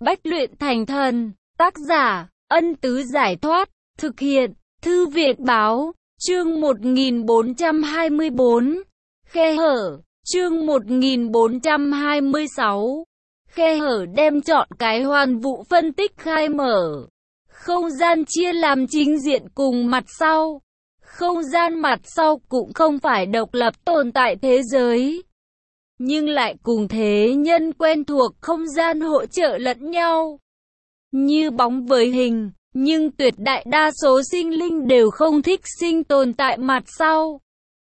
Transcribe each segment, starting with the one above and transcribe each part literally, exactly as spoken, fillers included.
Bách luyện thành thần. Tác giả, Ân Tứ Giải Thoát. Thực hiện, Thư viện Báo. Chương một nghìn bốn trăm hai mươi bốn. Khe hở. Chương một nghìn bốn trăm hai mươi sáu. Khe hở đem chọn cái hoàn vũ phân tích khai mở. Không gian chia làm chính diện cùng mặt sau. Không gian mặt sau cũng không phải độc lập tồn tại thế giới, nhưng lại cùng thế nhân quen thuộc không gian hỗ trợ lẫn nhau. Như bóng với hình, nhưng tuyệt đại đa số sinh linh đều không thích sinh tồn tại mặt sau.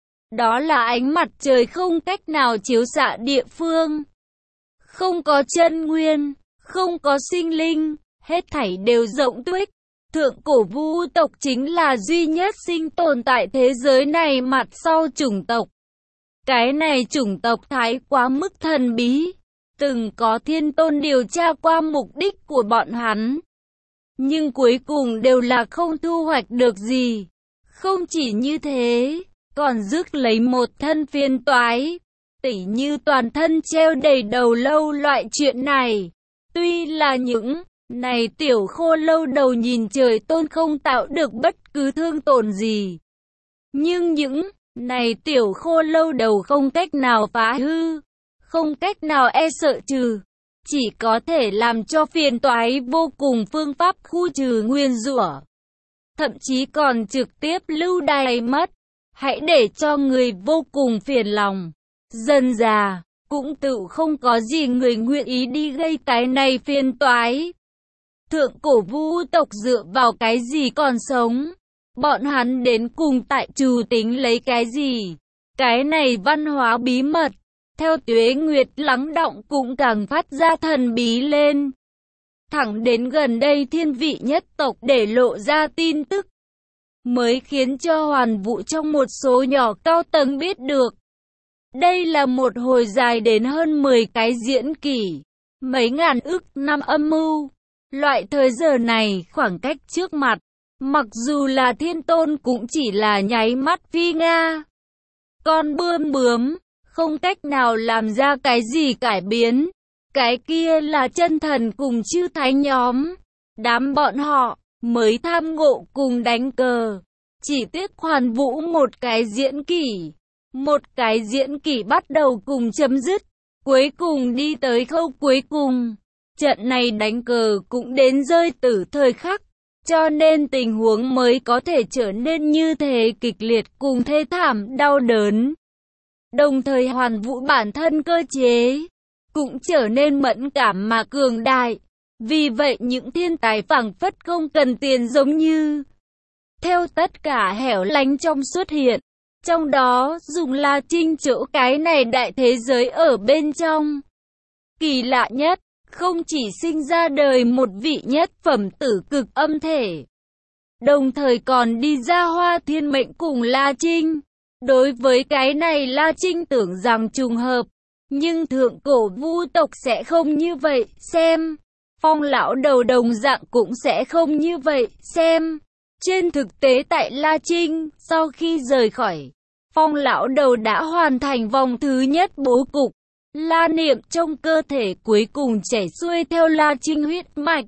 Đó là ánh mặt trời không cách nào chiếu xạ địa phương. Không có chân nguyên, không có sinh linh, hết thảy đều rỗng tuếch. Thượng cổ vu tộc chính là duy nhất sinh tồn tại thế giới này mặt sau chủng tộc. Cái này chủng tộc thái quá mức thần bí. Từng có thiên tôn điều tra qua mục đích của bọn hắn, nhưng cuối cùng đều là không thu hoạch được gì. Không chỉ như thế, còn rước lấy một thân phiền toái, tỉ như toàn thân treo đầy đầu lâu loại chuyện này. Tuy là những này tiểu khô lâu đầu nhìn trời tôn không tạo được bất cứ thương tổn gì, nhưng những này tiểu khô lâu đầu không cách nào phá hư, không cách nào e sợ trừ, chỉ có thể làm cho phiền toái vô cùng phương pháp khu trừ nguyên rủa, thậm chí còn trực tiếp lưu đày mất. Hãy để cho người vô cùng phiền lòng. Dần già, cũng tự không có gì người nguyện ý đi gây cái này phiền toái. Thượng cổ vu tộc dựa vào cái gì còn sống? Bọn hắn đến cùng tại trù tính lấy cái gì? Cái này văn hóa bí mật, theo tuế nguyệt lắng đọng cũng càng phát ra thần bí lên. Thẳng đến gần đây thiên vị nhất tộc để lộ ra tin tức, mới khiến cho hoàn vũ trong một số nhỏ cao tầng biết được. Đây là một hồi dài đến hơn mười cái diễn kỷ, mấy ngàn ức năm âm mưu. Loại thời giờ này, khoảng cách trước mặt, mặc dù là thiên tôn cũng chỉ là nháy mắt phi nga. Con bươm bướm, không cách nào làm ra cái gì cải biến. Cái kia là chân thần cùng chư thánh nhóm. Đám bọn họ, mới tham ngộ cùng đánh cờ. Chỉ tiếc hoàn vũ một cái diễn kỷ. Một cái diễn kỷ bắt đầu cùng chấm dứt. Cuối cùng đi tới khâu cuối cùng. Trận này đánh cờ cũng đến rơi tử thời khắc, cho nên tình huống mới có thể trở nên như thế kịch liệt cùng thê thảm đau đớn. Đồng thời hoàn vũ bản thân cơ chế cũng trở nên mẫn cảm mà cường đại. Vì vậy những thiên tài phảng phất không cần tiền giống như theo tất cả hẻo lánh trong xuất hiện. Trong đó dùng La Trinh chỗ cái này đại thế giới ở bên trong. Kỳ lạ nhất, không chỉ sinh ra đời một vị nhất phẩm tử cực âm thể, đồng thời còn đi ra hoa thiên mệnh cùng La Trinh. Đối với cái này La Trinh tưởng rằng trùng hợp, nhưng thượng cổ vu tộc sẽ không như vậy xem. Phong lão đầu đồng dạng cũng sẽ không như vậy xem. Trên thực tế tại La Trinh, sau khi rời khỏi, Phong lão đầu đã hoàn thành vòng thứ nhất bố cục. La niệm trong cơ thể cuối cùng chảy xuôi theo La Trinh huyết mạch.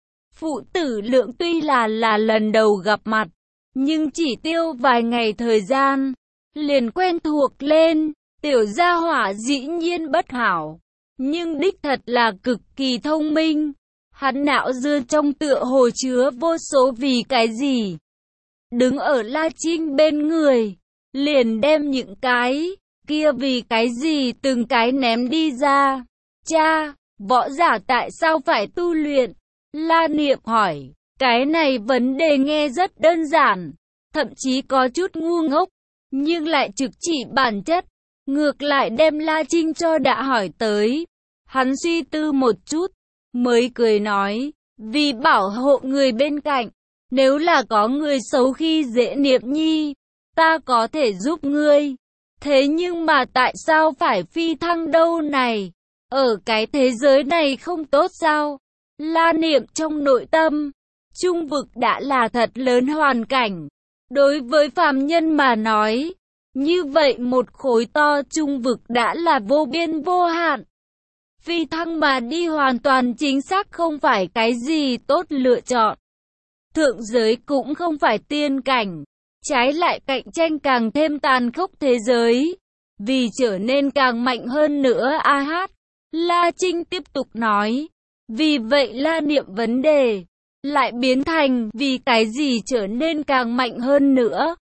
Phụ tử lượng tuy là là lần đầu gặp mặt, nhưng chỉ tiêu vài ngày thời gian, liền quen thuộc lên. Tiểu gia hỏa dĩ nhiên bất hảo, nhưng đích thật là cực kỳ thông minh. Hắn não dưa trong tựa hồ chứa vô số vì cái gì. Đứng ở La Trinh bên người, liền đem những cái kia vì cái gì từng cái ném đi ra. Cha, võ giả tại sao phải tu luyện? La Niệm hỏi. Cái này vấn đề nghe rất đơn giản, thậm chí có chút ngu ngốc, nhưng lại trực chỉ bản chất. Ngược lại đem La Trinh cho đã hỏi tới. Hắn suy tư một chút, mới cười nói, vì bảo hộ người bên cạnh. Nếu là có người xấu khi dễ Niệm Nhi, ta có thể giúp ngươi. Thế nhưng mà tại sao phải phi thăng đâu này? Ở cái thế giới này không tốt sao? La Niệm trong nội tâm, trung vực đã là thật lớn hoàn cảnh. Đối với phàm nhân mà nói, như vậy một khối to trung vực đã là vô biên vô hạn. phi thăng mà đi hoàn toàn chính xác không phải cái gì tốt lựa chọn. Thượng giới cũng không phải tiên cảnh, trái lại cạnh tranh càng thêm tàn khốc thế giới, vì trở nên càng mạnh hơn nữa. A hát, La Trinh tiếp tục nói, vì vậy La Niệm vấn đề lại biến thành vì cái gì trở nên càng mạnh hơn nữa.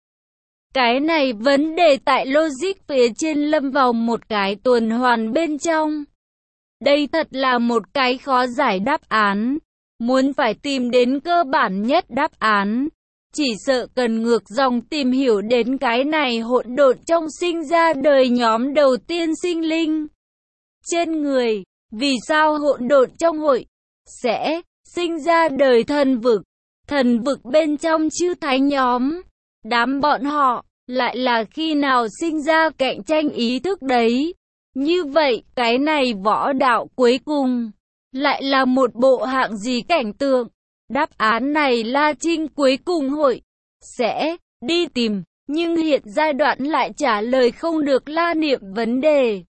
Cái này vấn đề tại logic phía trên lâm vào một cái tuần hoàn bên trong. Đây thật là một cái khó giải đáp án. Muốn phải tìm đến cơ bản nhất đáp án, chỉ sợ cần ngược dòng tìm hiểu đến cái này hỗn độn trong sinh ra đời nhóm đầu tiên sinh linh. Trên người, vì sao hỗn độn trong hội sẽ sinh ra đời thần vực, thần vực bên trong chư thánh nhóm, đám bọn họ lại là khi nào sinh ra cạnh tranh ý thức đấy. Như vậy, cái này võ đạo cuối cùng lại là một bộ hạng gì cảnh tượng? Đáp án này La Trinh cuối cùng hội sẽ đi tìm, nhưng hiện giai đoạn lại trả lời không được La Niệm vấn đề.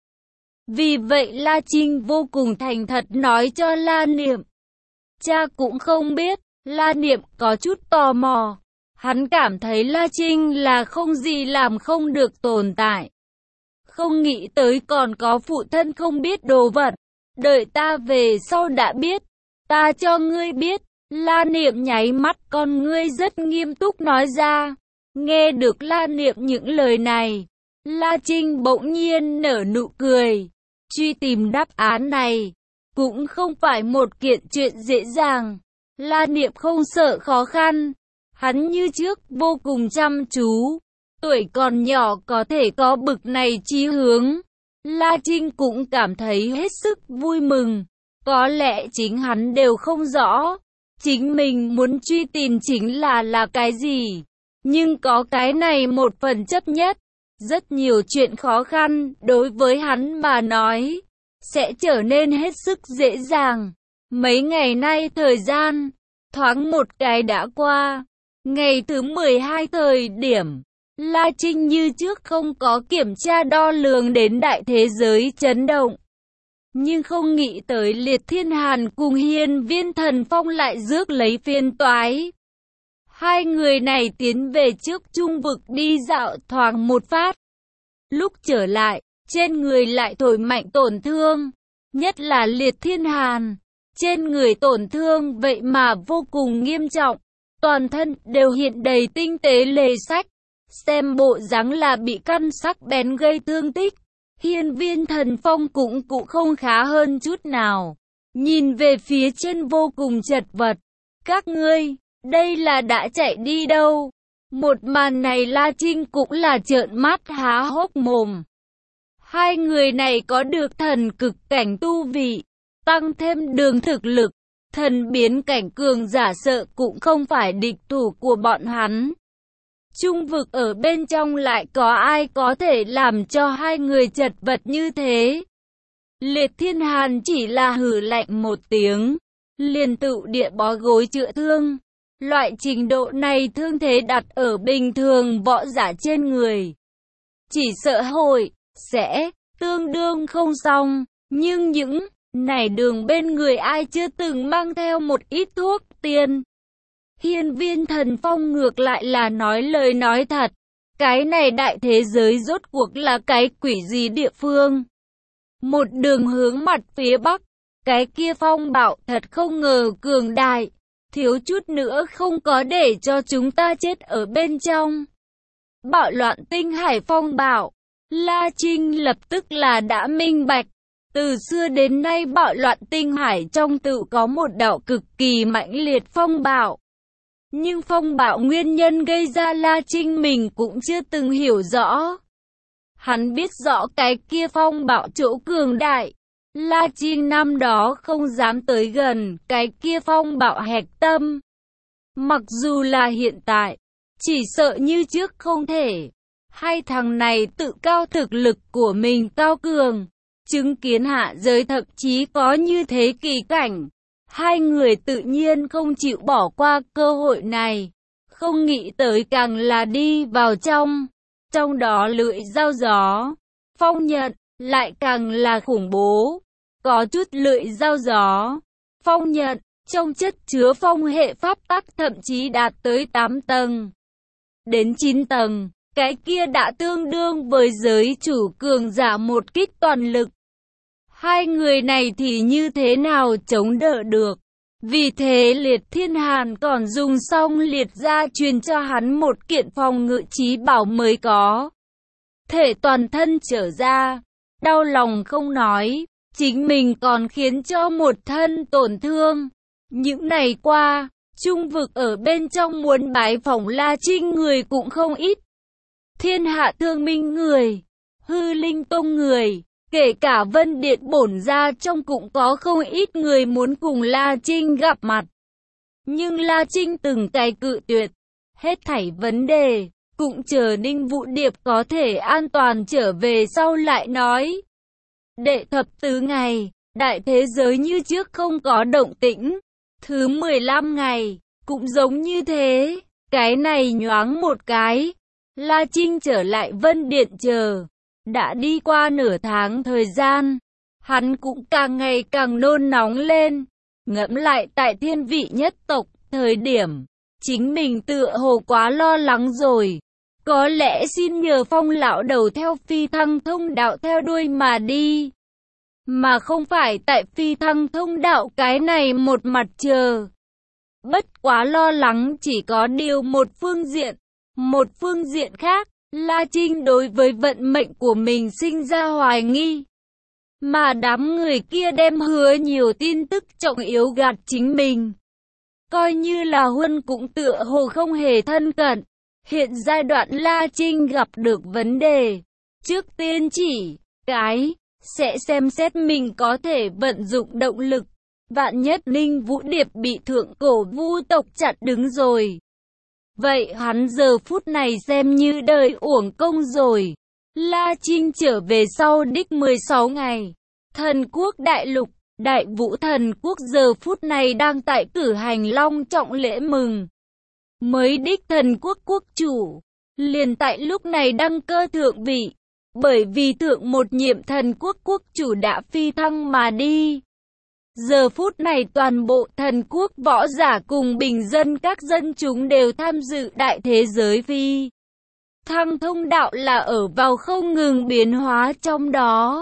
Vì vậy La Trinh vô cùng thành thật nói cho La Niệm. Cha cũng không biết. La Niệm có chút tò mò. Hắn cảm thấy La Trinh là không gì làm không được tồn tại. Không nghĩ tới còn có phụ thân không biết đồ vật. Đợi ta về sau đã biết. Ta cho ngươi biết. La Niệm nháy mắt con ngươi rất nghiêm túc nói ra. Nghe được La Niệm những lời này, La Trinh bỗng nhiên nở nụ cười. Truy tìm đáp án này cũng không phải một kiện chuyện dễ dàng. La Niệm không sợ khó khăn. Hắn như trước vô cùng chăm chú. Tuổi còn nhỏ có thể có bực này chí hướng. La Trinh cũng cảm thấy hết sức vui mừng. Có lẽ chính hắn đều không rõ chính mình muốn truy tìm chính là là cái gì. Nhưng có cái này một phần chấp nhất. Rất nhiều chuyện khó khăn đối với hắn mà nói sẽ trở nên hết sức dễ dàng. Mấy ngày nay thời gian thoáng một cái đã qua. Ngày thứ mười hai thời điểm, La Trinh như trước không có kiểm tra đo lường đến đại thế giới chấn động. Nhưng không nghĩ tới Liệt Thiên Hàn cùng Hiên Viên Thần Phong lại rước lấy phiên toái. Hai người này tiến về trước trung vực đi dạo thoáng một phát. Lúc trở lại, trên người lại thổi mạnh tổn thương. Nhất là Liệt Thiên Hàn, trên người tổn thương vậy mà vô cùng nghiêm trọng. Toàn thân đều hiện đầy tinh tế lề sách. Xem bộ dáng là bị căn sắc bén gây thương tích. Hiên Viên Thần Phong cũng cũng không khá hơn chút nào. Nhìn về phía trên vô cùng chật vật. Các ngươi, đây là đã chạy đi đâu? Một màn này La Trinh cũng là trợn mắt há hốc mồm. Hai người này có được thần cực cảnh tu vị, tăng thêm đường thực lực. Thần biến cảnh cường giả sợ cũng không phải địch thủ của bọn hắn. Trung vực ở bên trong lại có ai có thể làm cho hai người chật vật như thế? Liệt Thiên Hàn chỉ là hừ lạnh một tiếng, liền tự địa bó gối chữa thương. Loại trình độ này thương thế đặt ở bình thường võ giả trên người, chỉ sợ hội sẽ tương đương không xong. Nhưng những này đường bên người ai chưa từng mang theo một ít thuốc tiên. Hiên Viên Thần Phong ngược lại là nói lời nói thật. Cái này đại thế giới rốt cuộc là cái quỷ gì địa phương? Một đường hướng mặt phía bắc. Cái kia phong bạo thật không ngờ cường đại. Thiếu chút nữa không có để cho chúng ta chết ở bên trong. Bạo loạn tinh hải phong bạo. La Trinh lập tức là đã minh bạch. Từ xưa đến nay bạo loạn tinh hải trong tự có một đạo cực kỳ mãnh liệt phong bạo. Nhưng phong bạo nguyên nhân gây ra La Trinh mình cũng chưa từng hiểu rõ. Hắn biết rõ cái kia phong bạo chỗ cường đại. La Trinh năm đó không dám tới gần cái kia phong bạo hẹp tâm. Mặc dù là hiện tại, chỉ sợ như trước không thể. Hai thằng này tự cao thực lực của mình cao cường. Chứng kiến hạ giới thậm chí có như thế kỳ cảnh. Hai người tự nhiên không chịu bỏ qua cơ hội này. Không nghĩ tới càng là đi vào trong. Trong đó lưỡi dao gió, phong nhận, lại càng là khủng bố. có chút lưỡi dao gió. Phong nhận, trong chất chứa phong hệ pháp tắc thậm chí đạt tới tám tầng. Đến chín tầng, cái kia đã tương đương với giới chủ cường giả một kích toàn lực. Hai người này thì như thế nào chống đỡ được? Vì thế Liệt Thiên Hàn còn dùng xong liệt gia truyền cho hắn một kiện phòng ngự chí bảo mới có thể toàn thân trở ra. Đau lòng không nói, chính mình còn khiến cho một thân tổn thương. Những ngày qua, Trung vực ở bên trong muốn bái phỏng La Trinh người cũng không ít. Thiên Hạ Thương Minh người, Hư Linh Tông người, kể cả Vân Điện bổn gia trong cũng có không ít người muốn cùng La Trinh gặp mặt. Nhưng La Trinh từng cái cự tuyệt. Hết thảy vấn đề, cũng chờ Ninh Vũ Điệp có thể an toàn trở về sau lại nói. Đệ thập tứ ngày, đại thế giới như trước không có động tĩnh. Thứ mười lăm ngày, cũng giống như thế. Cái này nhoáng một cái, La Trinh trở lại Vân Điện chờ. Đã đi qua nửa tháng thời gian, hắn cũng càng ngày càng nôn nóng lên. Ngẫm lại tại thiên vị nhất tộc, thời điểm, chính mình tựa hồ quá lo lắng rồi. Có lẽ xin nhờ Phong lão đầu theo phi thăng thông đạo theo đuôi mà đi. Mà không phải tại phi thăng thông đạo cái này một mặt chờ. Bất quá lo lắng chỉ có điều một phương diện. Một phương diện khác, La Trinh đối với vận mệnh của mình sinh ra hoài nghi. Mà đám người kia đem hứa nhiều tin tức trọng yếu gạt chính mình. Coi như là Huân cũng tựa hồ không hề thân cận. Hiện giai đoạn La Trinh gặp được vấn đề. Trước tiên chỉ, cái, sẽ xem xét mình có thể vận dụng động lực. Vạn nhất Ninh Vũ Điệp bị thượng cổ vu tộc chặn đứng rồi. Vậy hắn giờ phút này xem như đời uổng công rồi. La Trinh trở về sau đích mười sáu ngày. Thần quốc đại lục, Đại Vũ Thần quốc giờ phút này đang tại cử hành long trọng lễ mừng. Mới đích thần quốc quốc chủ, liền tại lúc này đăng cơ thượng vị. Bởi vì thượng một nhiệm thần quốc quốc chủ đã phi thăng mà đi. Giờ phút này toàn bộ thần quốc võ giả cùng bình dân các dân chúng đều tham dự đại thế giới phi thăng thông đạo là ở vào không ngừng biến hóa trong đó.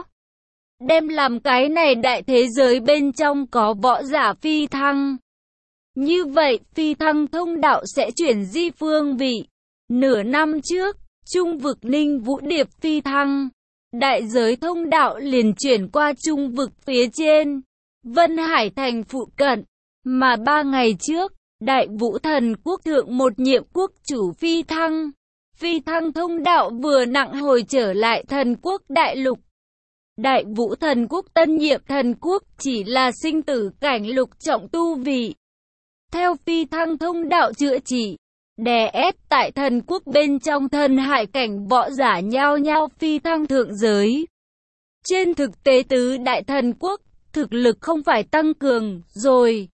Đem làm cái này đại thế giới bên trong có võ giả phi thăng. Như vậy phi thăng thông đạo sẽ chuyển di phương vị. Nửa năm trước, Trung vực Ninh Vũ Điệp phi thăng. Đại giới thông đạo liền chuyển qua Trung vực phía trên. Vân Hải thành phụ cận, mà ba ngày trước, Đại Vũ Thần quốc thượng một nhiệm quốc chủ phi thăng. Phi thăng thông đạo vừa nặng hồi trở lại thần quốc đại lục. Đại Vũ Thần quốc tân nhiệm thần quốc chỉ là sinh tử cảnh lục trọng tu vị. Theo phi thăng thông đạo chữa trị, đè ép tại thần quốc bên trong thần hải cảnh võ giả nhao nhao phi thăng thượng giới. Trên thực tế tứ đại thần quốc, thực lực không phải tăng cường rồi,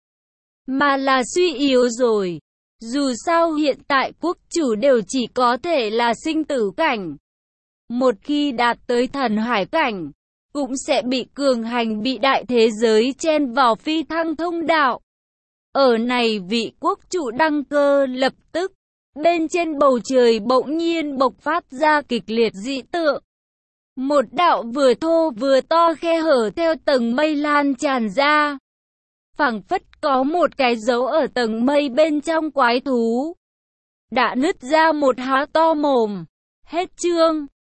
mà là suy yếu rồi. Dù sao hiện tại quốc chủ đều chỉ có thể là sinh tử cảnh. Một khi đạt tới thần hải cảnh, cũng sẽ bị cường hành bị đại thế giới chen vào phi thăng thông đạo. Ở này vị quốc chủ đăng cơ lập tức, bên trên bầu trời bỗng nhiên bộc phát ra kịch liệt dị tượng. Một đạo vừa thô vừa to khe hở theo tầng mây lan tràn ra. Phảng phất có một cái dấu ở tầng mây bên trong quái thú. Đã nứt ra một há to mồm. Hết chương.